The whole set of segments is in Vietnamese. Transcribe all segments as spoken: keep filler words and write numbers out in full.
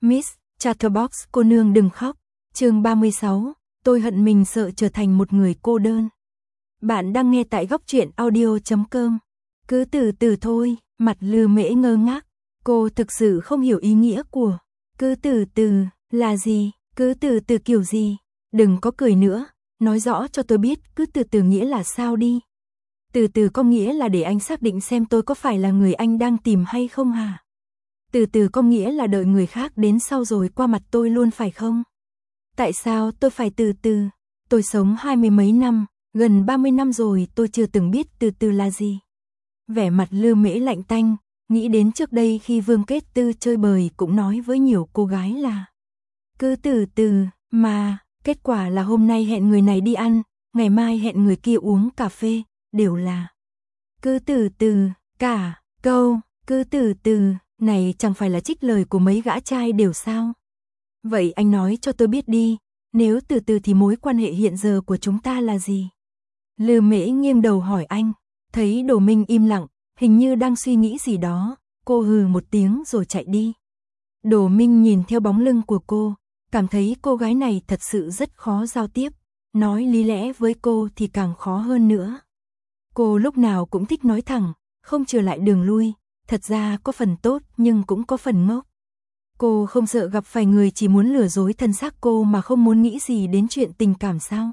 Miss Chatterbox cô nương đừng khóc. Chương ba mươi sáu, tôi hận mình sợ trở thành một người cô đơn. Bạn đang nghe tại góc truyện audio chấm com. Cứ từ từ thôi, mặt Lư Mễ ngơ ngác. Cô thực sự không hiểu ý nghĩa của cứ từ từ là gì, cứ từ từ kiểu gì. Đừng có cười nữa, nói rõ cho tôi biết cứ từ từ nghĩa là sao đi. Từ từ có nghĩa là để anh xác định xem tôi có phải là người anh đang tìm hay không hả? Từ từ có nghĩa là đợi người khác đến sau rồi qua mặt tôi luôn phải không? Tại sao tôi phải từ từ? Tôi sống hai mươi mấy năm, gần ba mươi năm rồi tôi chưa từng biết từ từ là gì. Vẻ mặt Lư Mễ lạnh tanh, nghĩ đến trước đây khi Vương Kết Tư chơi bời cũng nói với nhiều cô gái là cứ từ từ, mà kết quả là hôm nay hẹn người này đi ăn, ngày mai hẹn người kia uống cà phê, đều là cứ từ từ, cả câu cứ từ từ này chẳng phải là trích lời của mấy gã trai đều sao? Vậy anh nói cho tôi biết đi, nếu từ từ thì mối quan hệ hiện giờ của chúng ta là gì? Lư Mễ nghiêng đầu hỏi anh, thấy Đỗ Minh im lặng, hình như đang suy nghĩ gì đó, cô hừ một tiếng rồi chạy đi. Đỗ Minh nhìn theo bóng lưng của cô, cảm thấy cô gái này thật sự rất khó giao tiếp, nói lý lẽ với cô thì càng khó hơn nữa. Cô lúc nào cũng thích nói thẳng, không trở lại đường lui, thật ra có phần tốt nhưng cũng có phần ngốc. Cô không sợ gặp phải người chỉ muốn lừa dối thân xác cô mà không muốn nghĩ gì đến chuyện tình cảm sao?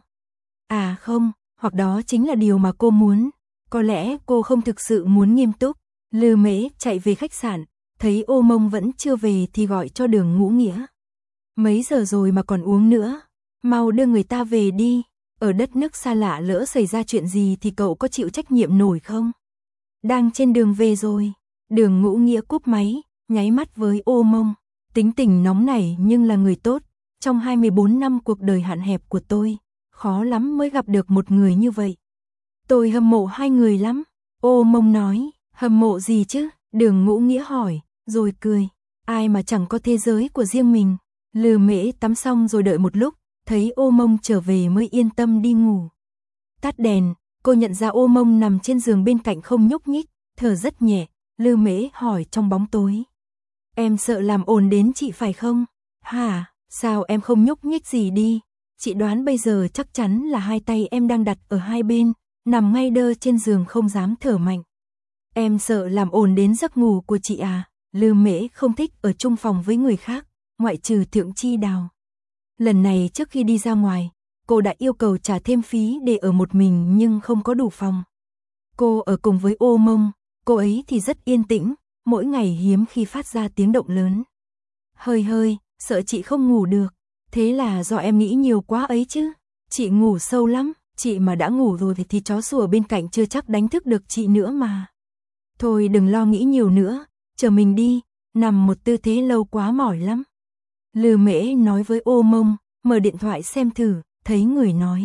À không, hoặc đó chính là điều mà cô muốn. Có lẽ cô không thực sự muốn nghiêm túc. Lư Mễ chạy về khách sạn, thấy Ô Mông vẫn chưa về thì gọi cho Đường Ngũ Nghĩa. Mấy giờ rồi mà còn uống nữa? Mau đưa người ta về đi. Ở đất nước xa lạ lỡ xảy ra chuyện gì thì cậu có chịu trách nhiệm nổi không? Đang trên đường về rồi. Đường Ngũ Nghĩa cúp máy, nháy mắt với Ô Mông. Tính tình nóng nảy nhưng là người tốt. Trong hai mươi bốn năm cuộc đời hạn hẹp của tôi, khó lắm mới gặp được một người như vậy. Tôi hâm mộ hai người lắm. Ô Mông nói, hâm mộ gì chứ? Đường Ngũ Nghĩa hỏi, rồi cười. Ai mà chẳng có thế giới của riêng mình. Lư Mễ tắm xong rồi đợi một lúc, thấy Ô Mông trở về mới yên tâm đi ngủ. Tắt đèn, cô nhận ra Ô Mông nằm trên giường bên cạnh không nhúc nhích, thở rất nhẹ. Lư Mễ hỏi trong bóng tối. Em sợ làm ồn đến chị phải không? Hả, sao em không nhúc nhích gì đi? Chị đoán bây giờ chắc chắn là hai tay em đang đặt ở hai bên, nằm ngay đơ trên giường không dám thở mạnh. Em sợ làm ồn đến giấc ngủ của chị à? Lư Mễ không thích ở chung phòng với người khác, ngoại trừ Thượng Chi Đào. Lần này trước khi đi ra ngoài, cô đã yêu cầu trả thêm phí để ở một mình nhưng không có đủ phòng. Cô ở cùng với Ô Mông, cô ấy thì rất yên tĩnh, mỗi ngày hiếm khi phát ra tiếng động lớn. Hơi hơi, sợ chị không ngủ được, thế là do em nghĩ nhiều quá ấy chứ. Chị ngủ sâu lắm, chị mà đã ngủ rồi thì chó sủa bên cạnh chưa chắc đánh thức được chị nữa mà. Thôi đừng lo nghĩ nhiều nữa, chờ mình đi, nằm một tư thế lâu quá mỏi lắm. Lư Mễ nói với Ô Mông, mở điện thoại xem thử, thấy người nói.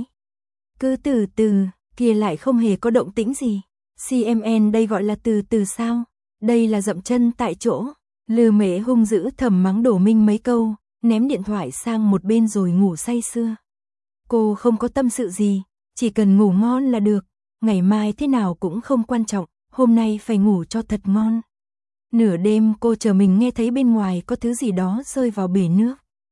Cứ từ từ, kia lại không hề có động tĩnh gì. xê em en đây gọi là từ từ sao? Đây là dậm chân tại chỗ. Lư Mễ hung dữ thầm mắng Đỗ Minh mấy câu, ném điện thoại sang một bên rồi ngủ say sưa. Cô không có tâm sự gì, chỉ cần ngủ ngon là được, ngày mai thế nào cũng không quan trọng, hôm nay phải ngủ cho thật ngon. Nửa đêm cô chờ mình nghe thấy bên ngoài có thứ gì đó rơi vào bể nước.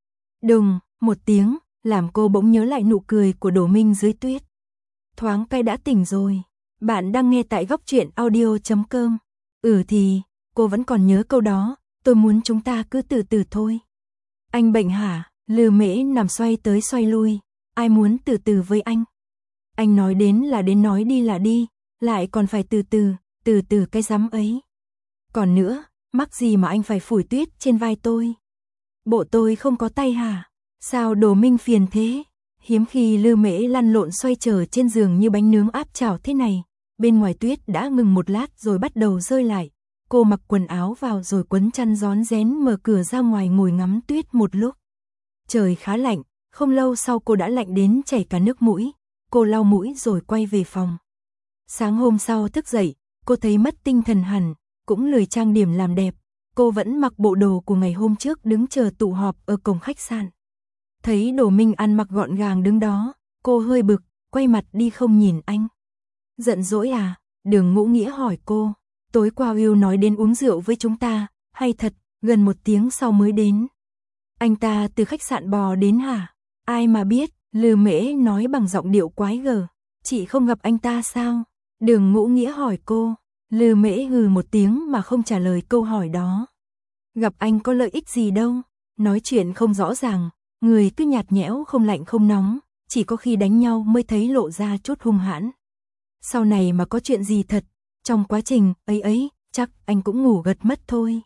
Đùng, một tiếng, làm cô bỗng nhớ lại nụ cười của Đỗ Minh dưới tuyết. Thoáng cái đã tỉnh rồi. Bạn đang nghe tại góc truyện audio chấm com. Ừ thì, cô vẫn còn nhớ câu đó, tôi muốn chúng ta cứ từ từ thôi. Anh bệnh hả? Lư Mễ nằm xoay tới xoay lui. Ai muốn từ từ với anh? Anh nói đến là đến, nói đi là đi, lại còn phải từ từ, từ từ cái rắm ấy. Còn nữa, mắc gì mà anh phải phủi tuyết trên vai tôi? Bộ tôi không có tay hả? Sao Đỗ Minh phiền thế? Hiếm khi Lư Mễ lăn lộn xoay trở trên giường như bánh nướng áp chảo thế này. Bên ngoài tuyết đã ngừng một lát rồi bắt đầu rơi lại. Cô mặc quần áo vào rồi quấn chăn rón rén mở cửa ra ngoài ngồi ngắm tuyết một lúc. Trời khá lạnh, không lâu sau cô đã lạnh đến chảy cả nước mũi. Cô lau mũi rồi quay về phòng. Sáng hôm sau thức dậy, cô thấy mất tinh thần hẳn, cũng lười trang điểm làm đẹp. Cô vẫn mặc bộ đồ của ngày hôm trước đứng chờ tụ họp ở cổng khách sạn. Thấy Đỗ Minh ăn mặc gọn gàng đứng đó, cô hơi bực, quay mặt đi không nhìn anh. Giận dỗi à? Đường Ngũ Nghĩa hỏi cô. Tối qua Will nói đến uống rượu với chúng ta, hay thật, gần một tiếng sau mới đến. Anh ta từ khách sạn bò đến hả? Ai mà biết, Lư Mễ nói bằng giọng điệu quái gở. Chị không gặp anh ta sao? Đường Ngũ Nghĩa hỏi cô. Lư Mễ hừ một tiếng mà không trả lời câu hỏi đó. Gặp anh có lợi ích gì đâu, nói chuyện không rõ ràng, người cứ nhạt nhẽo không lạnh không nóng, chỉ có khi đánh nhau mới thấy lộ ra chút hung hãn. Sau này mà có chuyện gì thật, trong quá trình ấy ấy, chắc anh cũng ngủ gật mất thôi.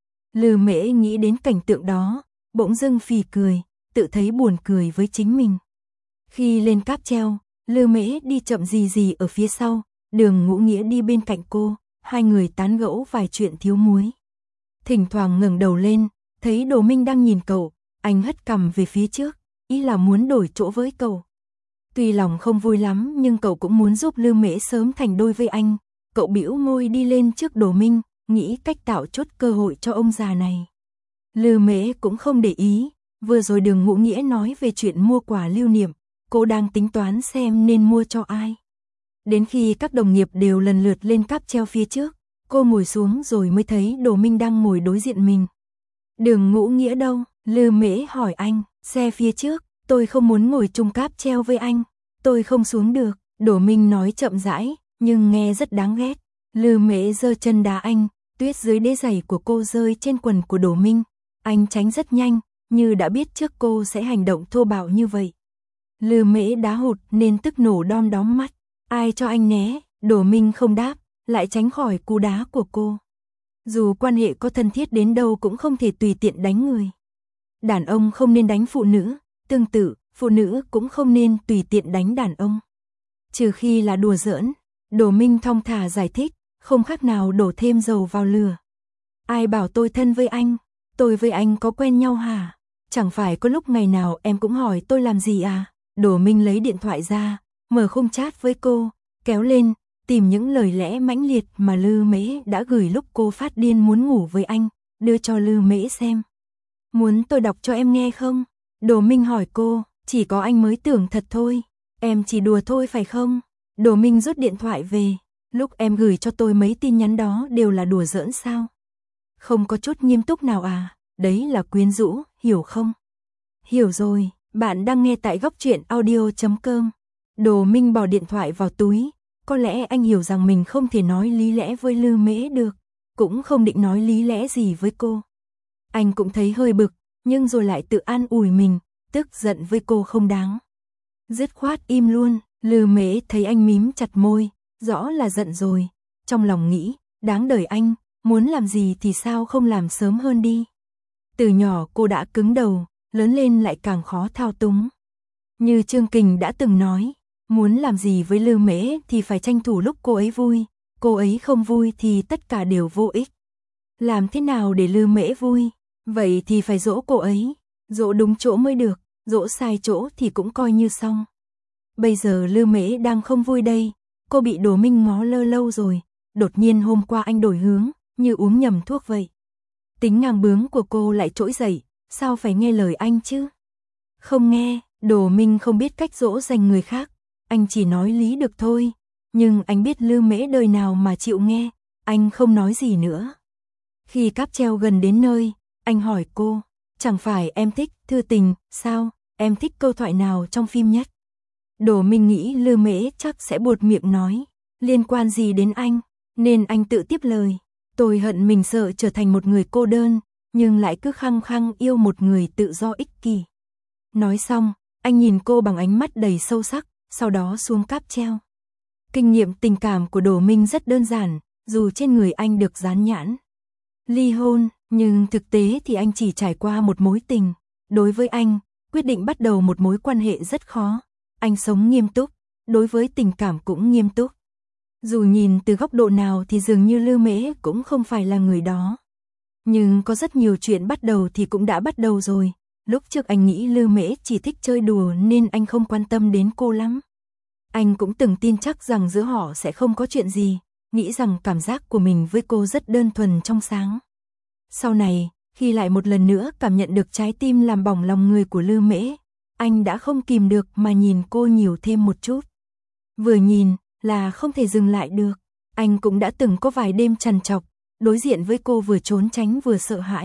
Lư Mễ nghĩ đến cảnh tượng đó, bỗng dưng phì cười, tự thấy buồn cười với chính mình. Khi lên cáp treo, Lư Mễ đi chậm gì gì ở phía sau, Đường Ngũ Nghĩa đi bên cạnh cô, hai người tán gẫu vài chuyện thiếu muối. Thỉnh thoảng ngẩng đầu lên, thấy Đồ Minh đang nhìn cậu, anh hất cằm về phía trước, ý là muốn đổi chỗ với cậu. Tuy lòng không vui lắm nhưng cậu cũng muốn giúp Lư Mễ sớm thành đôi với anh. Cậu bĩu môi đi lên trước Đồ Minh, nghĩ cách tạo chút cơ hội cho ông già này. Lư Mễ cũng không để ý, vừa rồi Đường Ngũ Nghĩa nói về chuyện mua quà lưu niệm, cô đang tính toán xem nên mua cho ai. Đến khi các đồng nghiệp đều lần lượt lên cáp treo phía trước, cô ngồi xuống rồi mới thấy Đồ Minh đang ngồi đối diện mình. Đường Ngũ Nghĩa đâu? Lư Mễ hỏi anh. Xe phía trước, tôi không muốn ngồi chung cáp treo với anh, tôi không xuống được. Đồ Minh nói chậm rãi, nhưng nghe rất đáng ghét. Lư Mễ giơ chân đá anh, tuyết dưới đế giày của cô rơi trên quần của Đồ Minh. Anh tránh rất nhanh, như đã biết trước cô sẽ hành động thô bạo như vậy. Lư Mễ đá hụt nên tức nổ đom đóm mắt. Ai cho anh né? Đồ Minh không đáp, lại tránh khỏi cú đá của cô. Dù quan hệ có thân thiết đến đâu cũng không thể tùy tiện đánh người. Đàn ông không nên đánh phụ nữ, tương tự, phụ nữ cũng không nên tùy tiện đánh đàn ông. Trừ khi là đùa giỡn, Đồ Minh thong thả giải thích, không khác nào đổ thêm dầu vào lửa. Ai bảo tôi thân với anh? Tôi với anh có quen nhau hả? Chẳng phải có lúc ngày nào em cũng hỏi tôi làm gì à? Đồ Minh lấy điện thoại ra, mở khung chat với cô, kéo lên, tìm những lời lẽ mãnh liệt mà Lư Mễ đã gửi lúc cô phát điên muốn ngủ với anh, đưa cho Lư Mễ xem. Muốn tôi đọc cho em nghe không? Đồ Minh hỏi cô, chỉ có anh mới tưởng thật thôi, em chỉ đùa thôi phải không? Đồ Minh rút điện thoại về, lúc em gửi cho tôi mấy tin nhắn đó đều là đùa giỡn sao? Không có chút nghiêm túc nào à? Đấy là quyến rũ, hiểu không? Hiểu rồi, bạn đang nghe tại góc truyện audio chấm com. Đồ Minh bỏ điện thoại vào túi, có lẽ anh hiểu rằng mình không thể nói lý lẽ với Lư Mễ được, cũng không định nói lý lẽ gì với cô. Anh cũng thấy hơi bực, nhưng rồi lại tự an ủi mình, tức giận với cô không đáng. Dứt khoát im luôn, Lư Mễ thấy anh mím chặt môi, rõ là giận rồi, trong lòng nghĩ, đáng đời anh, muốn làm gì thì sao không làm sớm hơn đi. Từ nhỏ cô đã cứng đầu, lớn lên lại càng khó thao túng. Như Trương Kình đã từng nói, muốn làm gì với Lư Mễ thì phải tranh thủ lúc cô ấy vui, cô ấy không vui thì tất cả đều vô ích. Làm thế nào để Lư Mễ vui? Vậy thì phải dỗ cô ấy, dỗ đúng chỗ mới được, dỗ sai chỗ thì cũng coi như xong. Bây giờ Lư Mễ đang không vui đây, cô bị Đồ Minh ngó lơ lâu rồi, đột nhiên hôm qua anh đổi hướng, như uống nhầm thuốc vậy. Tính ngang bướng của cô lại trỗi dậy, sao phải nghe lời anh chứ? Không nghe, Đồ Minh không biết cách dỗ dành người khác, anh chỉ nói lý được thôi, nhưng anh biết Lư Mễ đời nào mà chịu nghe, anh không nói gì nữa. Khi cáp treo gần đến nơi, anh hỏi cô, chẳng phải em thích thư tình, sao, em thích câu thoại nào trong phim nhất? Đồ Minh nghĩ Lư Mễ chắc sẽ buột miệng nói, liên quan gì đến anh, nên anh tự tiếp lời. Tôi hận mình sợ trở thành một người cô đơn, nhưng lại cứ khăng khăng yêu một người tự do ích kỷ. Nói xong, anh nhìn cô bằng ánh mắt đầy sâu sắc, sau đó xuống cáp treo. Kinh nghiệm tình cảm của Đồ Minh rất đơn giản, dù trên người anh được dán nhãn ly hôn, nhưng thực tế thì anh chỉ trải qua một mối tình. Đối với anh, quyết định bắt đầu một mối quan hệ rất khó. Anh sống nghiêm túc, đối với tình cảm cũng nghiêm túc. Dù nhìn từ góc độ nào thì dường như Lư Mễ cũng không phải là người đó. Nhưng có rất nhiều chuyện bắt đầu thì cũng đã bắt đầu rồi. Lúc trước anh nghĩ Lư Mễ chỉ thích chơi đùa nên anh không quan tâm đến cô lắm. Anh cũng từng tin chắc rằng giữa họ sẽ không có chuyện gì, nghĩ rằng cảm giác của mình với cô rất đơn thuần trong sáng. Sau này, khi lại một lần nữa cảm nhận được trái tim làm bỏng lòng người của Lư Mễ, anh đã không kìm được mà nhìn cô nhiều thêm một chút. Vừa nhìn là không thể dừng lại được. Anh cũng đã từng có vài đêm trằn trọc, đối diện với cô vừa trốn tránh vừa sợ hãi,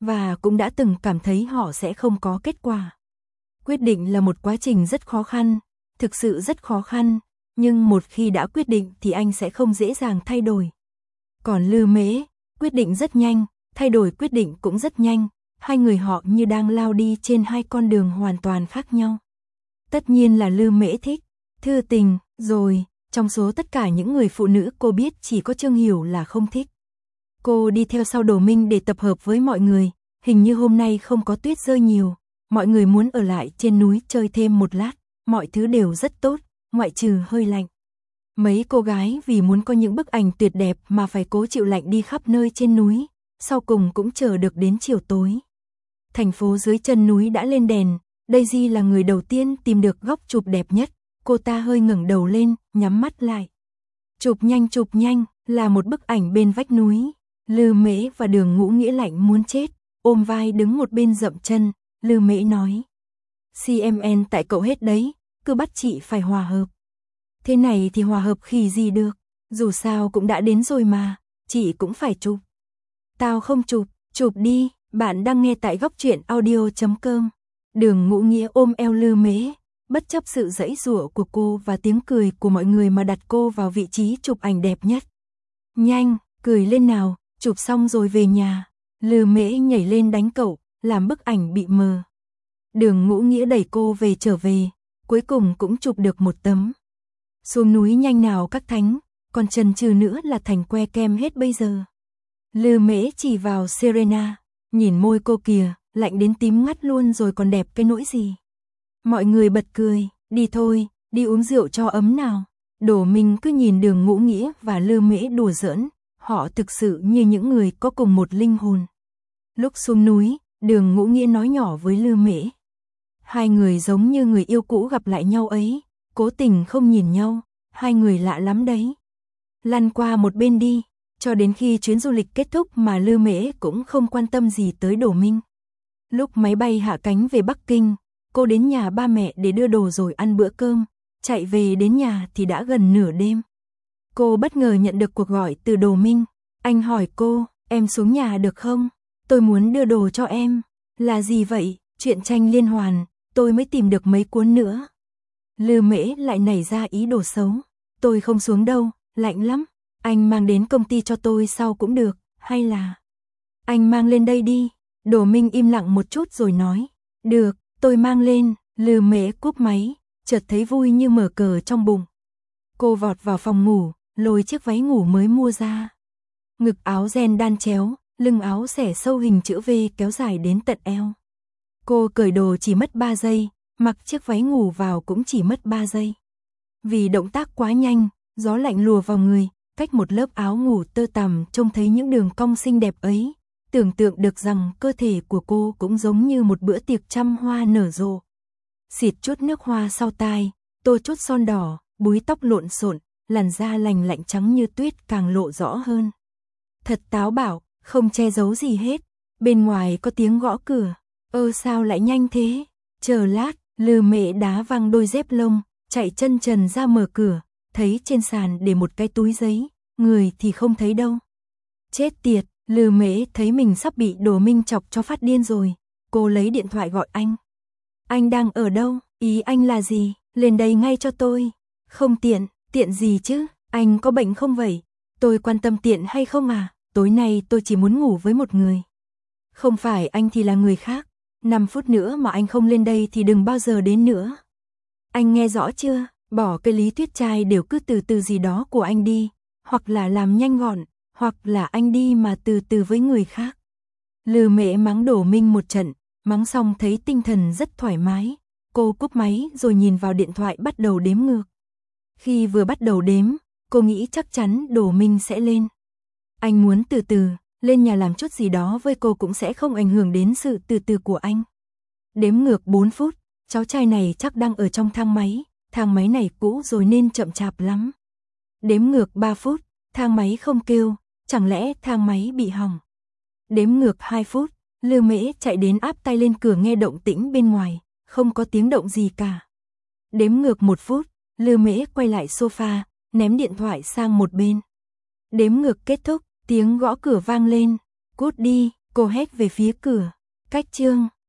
và cũng đã từng cảm thấy họ sẽ không có kết quả. Quyết định là một quá trình rất khó khăn, thực sự rất khó khăn, nhưng một khi đã quyết định thì anh sẽ không dễ dàng thay đổi. Còn Lư Mễ, quyết định rất nhanh, thay đổi quyết định cũng rất nhanh, hai người họ như đang lao đi trên hai con đường hoàn toàn khác nhau. Tất nhiên là Lư Mễ thích thư tình, rồi, trong số tất cả những người phụ nữ cô biết chỉ có Trương Hiểu là không thích. Cô đi theo sau Đỗ Minh để tập hợp với mọi người, hình như hôm nay không có tuyết rơi nhiều, mọi người muốn ở lại trên núi chơi thêm một lát, mọi thứ đều rất tốt, ngoại trừ hơi lạnh. Mấy cô gái vì muốn có những bức ảnh tuyệt đẹp mà phải cố chịu lạnh đi khắp nơi trên núi, sau cùng cũng chờ được đến chiều tối. Thành phố dưới chân núi đã lên đèn, Daisy là người đầu tiên tìm được góc chụp đẹp nhất, cô ta hơi ngẩng đầu lên, nhắm mắt lại. Chụp nhanh chụp nhanh, là một bức ảnh bên vách núi, Lư Mễ và Đường Ngũ Nghĩa lạnh muốn chết, ôm vai đứng một bên dậm chân, Lư Mễ nói. xê em en tại cậu hết đấy, cứ bắt chị phải hòa hợp. Thế này thì hòa hợp khi gì được, dù sao cũng đã đến rồi mà, chị cũng phải chụp. Tao không chụp, chụp đi, bạn đang nghe tại góc truyện audio chấm com. Đường Ngũ Nghĩa ôm eo Lư Mễ, bất chấp sự giãy giụa của cô và tiếng cười của mọi người mà đặt cô vào vị trí chụp ảnh đẹp nhất. Nhanh, cười lên nào, chụp xong rồi về nhà. Lư Mễ nhảy lên đánh cậu, làm bức ảnh bị mờ. Đường Ngũ Nghĩa đẩy cô về trở về, cuối cùng cũng chụp được một tấm. Xuống núi nhanh nào các thánh, còn chần chừ nữa là thành que kem hết bây giờ. Lư Mễ chỉ vào Serena, nhìn môi cô kìa, lạnh đến tím ngắt luôn rồi còn đẹp cái nỗi gì. Mọi người bật cười, đi thôi, đi uống rượu cho ấm nào. Đỗ Minh cứ nhìn Đường Ngũ Nghĩa và Lư Mễ đùa giỡn, họ thực sự như những người có cùng một linh hồn. Lúc xuống núi, Đường Ngũ Nghĩa nói nhỏ với Lư Mễ. Hai người giống như người yêu cũ gặp lại nhau ấy, cố tình không nhìn nhau, hai người lạ lắm đấy. Lăn qua một bên đi, cho đến khi chuyến du lịch kết thúc mà Lư Mễ cũng không quan tâm gì tới Đỗ Minh. Lúc máy bay hạ cánh về Bắc Kinh, cô đến nhà ba mẹ để đưa đồ rồi ăn bữa cơm, chạy về đến nhà thì đã gần nửa đêm. Cô bất ngờ nhận được cuộc gọi từ Đỗ Minh, anh hỏi cô, em xuống nhà được không? Tôi muốn đưa đồ cho em. Là gì vậy? Truyện tranh liên hoàn, tôi mới tìm được mấy cuốn nữa. Lư Mễ lại nảy ra ý đồ xấu, tôi không xuống đâu, lạnh lắm, anh mang đến công ty cho tôi sau cũng được, hay là anh mang lên đây đi. Đỗ Minh im lặng một chút rồi nói, được, tôi mang lên. Lư Mễ cúp máy, chợt thấy vui như mở cờ trong bụng. Cô vọt vào phòng ngủ, lôi chiếc váy ngủ mới mua ra. Ngực áo ren đan chéo, lưng áo xẻ sâu hình chữ V kéo dài đến tận eo. Cô cởi đồ chỉ mất ba giây, mặc chiếc váy ngủ vào cũng chỉ mất ba giây. Vì động tác quá nhanh, gió lạnh lùa vào người, cách một lớp áo ngủ tơ tằm trông thấy những đường cong xinh đẹp ấy, tưởng tượng được rằng cơ thể của cô cũng giống như một bữa tiệc trăm hoa nở rộ. Xịt chút nước hoa sau tai, tô chút son đỏ, búi tóc lộn xộn, làn da lành lạnh trắng như tuyết càng lộ rõ hơn. Thật táo bạo, không che giấu gì hết. Bên ngoài có tiếng gõ cửa. Ơ sao lại nhanh thế? Chờ lát, Lư Mễ đá văng đôi dép lông, chạy chân trần ra mở cửa, thấy trên sàn để một cái túi giấy, người thì không thấy đâu. Chết tiệt, Lư Mễ thấy mình sắp bị Đỗ Minh chọc cho phát điên rồi. Cô lấy điện thoại gọi anh. Anh đang ở đâu? Ý anh là gì? Lên đây ngay cho tôi. Không tiện, tiện gì chứ? Anh có bệnh không vậy? Tôi quan tâm tiện hay không à? Tối nay tôi chỉ muốn ngủ với một người. Không phải anh thì là người khác. năm phút nữa mà anh không lên đây thì đừng bao giờ đến nữa. Anh nghe rõ chưa? Bỏ cái lý thuyết trai đều cứ từ từ gì đó của anh đi. Hoặc là làm nhanh gọn, hoặc là anh đi mà từ từ với người khác. Lư Mễ mắng Đỗ Minh một trận, mắng xong thấy tinh thần rất thoải mái. Cô cúp máy rồi nhìn vào điện thoại bắt đầu đếm ngược. Khi vừa bắt đầu đếm, cô nghĩ chắc chắn Đỗ Minh sẽ lên. Anh muốn từ từ, lên nhà làm chút gì đó với cô cũng sẽ không ảnh hưởng đến sự từ từ của anh. Đếm ngược bốn phút, cháu trai này chắc đang ở trong thang máy, thang máy này cũ rồi nên chậm chạp lắm. Đếm ngược ba phút, thang máy không kêu, chẳng lẽ thang máy bị hỏng. Đếm ngược hai phút, Lư Mễ chạy đến áp tay lên cửa nghe động tĩnh bên ngoài, không có tiếng động gì cả. Đếm ngược một phút, Lư Mễ quay lại sofa, ném điện thoại sang một bên. Đếm ngược kết thúc, tiếng gõ cửa vang lên. Cút đi, Cô hét về phía cửa. Cách chương